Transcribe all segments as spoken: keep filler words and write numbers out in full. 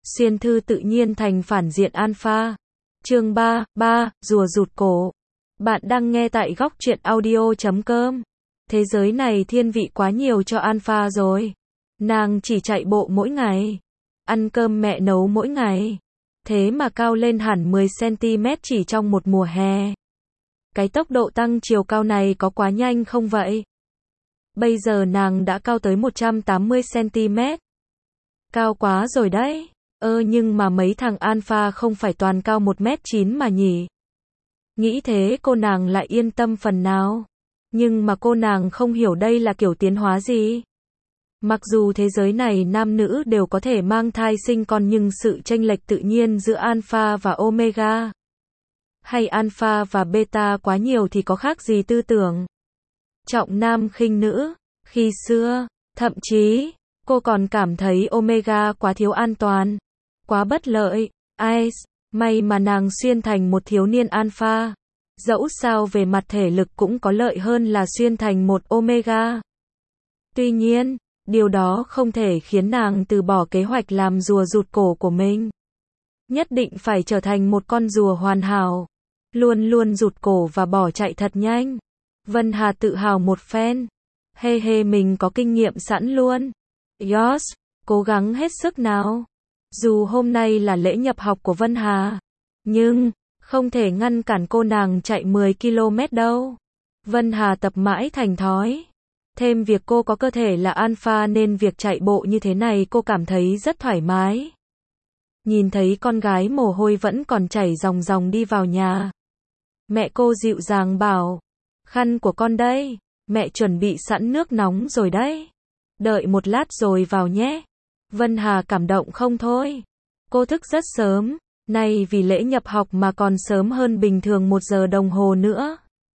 Xuyên thư tự nhiên thành phản diện alpha. Chương ba, ba, rùa rụt cổ. Bạn đang nghe tại góc truyện audio chấm com. Thế giới này thiên vị quá nhiều cho alpha rồi. Nàng chỉ chạy bộ mỗi ngày, ăn cơm mẹ nấu mỗi ngày. Thế mà cao lên hẳn mười xăng ti mét chỉ trong một mùa hè. Cái tốc độ tăng chiều cao này có quá nhanh không vậy? Bây giờ nàng đã cao tới một trăm tám mươi xăng ti mét. Cao quá rồi đấy. Ơ nhưng mà mấy thằng alpha không phải toàn cao một mét chín mà nhỉ? Nghĩ thế cô nàng lại yên tâm phần nào. Nhưng mà cô nàng không hiểu đây là kiểu tiến hóa gì. Mặc dù thế giới này nam nữ đều có thể mang thai sinh con nhưng sự chênh lệch tự nhiên giữa alpha và omega hay alpha và beta quá nhiều thì có khác gì tư tưởng trọng nam khinh nữ. Khi xưa, thậm chí, cô còn cảm thấy omega quá thiếu an toàn, quá bất lợi. Ai, may mà nàng xuyên thành một thiếu niên alpha. Dẫu sao về mặt thể lực cũng có lợi hơn là xuyên thành một omega. Tuy nhiên, điều đó không thể khiến nàng từ bỏ kế hoạch làm rùa rụt cổ của mình. Nhất định phải trở thành một con rùa hoàn hảo, luôn luôn rụt cổ và bỏ chạy thật nhanh. Vân Hà tự hào một phen. Hê hê mình có kinh nghiệm sẵn luôn. Yes, cố gắng hết sức nào. Dù hôm nay là lễ nhập học của Vân Hà, nhưng không thể ngăn cản cô nàng chạy mười ki lô mét đâu. Vân Hà tập mãi thành thói. Thêm việc cô có cơ thể là alpha nên việc chạy bộ như thế này cô cảm thấy rất thoải mái. Nhìn thấy con gái mồ hôi vẫn còn chảy ròng ròng đi vào nhà, mẹ cô dịu dàng bảo, khăn của con đây, mẹ chuẩn bị sẵn nước nóng rồi đấy. Đợi một lát rồi vào nhé. Vân Hà cảm động không thôi. Cô thức rất sớm, nay vì lễ nhập học mà còn sớm hơn bình thường một giờ đồng hồ nữa.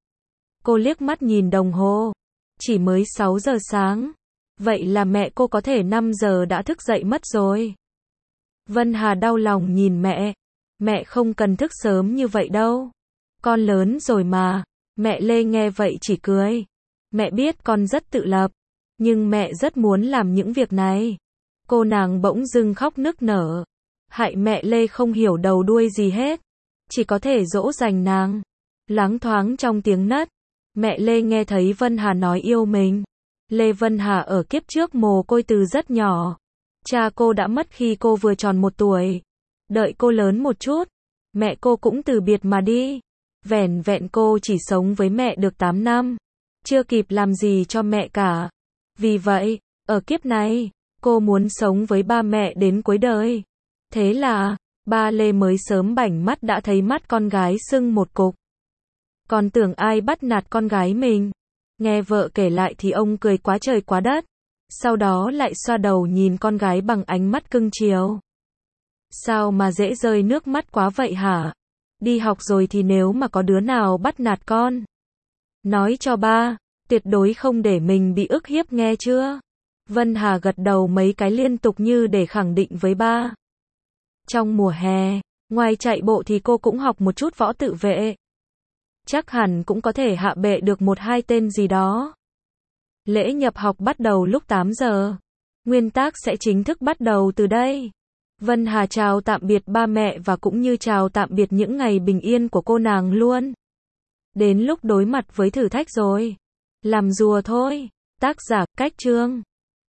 Cô liếc mắt nhìn đồng hồ, chỉ mới sáu giờ sáng. Vậy là mẹ cô có thể năm giờ đã thức dậy mất rồi. Vân Hà đau lòng nhìn mẹ. Mẹ không cần thức sớm như vậy đâu. Con lớn rồi mà. Mẹ Lê nghe vậy chỉ cười. Mẹ biết con rất tự lập, nhưng mẹ rất muốn làm những việc này. Cô nàng bỗng dưng khóc nức nở. Hại mẹ Lê không hiểu đầu đuôi gì hết. Chỉ có thể dỗ dành nàng. Loáng thoáng trong tiếng nấc, mẹ Lê nghe thấy Vân Hà nói yêu mình. Lê Vân Hà ở kiếp trước mồ côi từ rất nhỏ. Cha cô đã mất khi cô vừa tròn một tuổi. Đợi cô lớn một chút, mẹ cô cũng từ biệt mà đi. Vẻn vẹn cô chỉ sống với mẹ được tám năm. Chưa kịp làm gì cho mẹ cả. Vì vậy, ở kiếp này, cô muốn sống với ba mẹ đến cuối đời. Thế là, ba Lê mới sớm bảnh mắt đã thấy mắt con gái sưng một cục. Còn tưởng ai bắt nạt con gái mình. Nghe vợ kể lại thì ông cười quá trời quá đất. Sau đó lại xoa đầu nhìn con gái bằng ánh mắt cưng chiều. Sao mà dễ rơi nước mắt quá vậy hả? Đi học rồi thì nếu mà có đứa nào bắt nạt con, nói cho ba, tuyệt đối không để mình bị ức hiếp nghe chưa? Vân Hà gật đầu mấy cái liên tục như để khẳng định với ba. Trong mùa hè, ngoài chạy bộ thì cô cũng học một chút võ tự vệ. Chắc hẳn cũng có thể hạ bệ được một hai tên gì đó. Lễ nhập học bắt đầu lúc tám giờ. Nguyên tắc sẽ chính thức bắt đầu từ đây. Vân Hà chào tạm biệt ba mẹ và cũng như chào tạm biệt những ngày bình yên của cô nàng luôn. Đến lúc đối mặt với thử thách rồi. Làm rùa thôi. Tác giả, Cách Chương.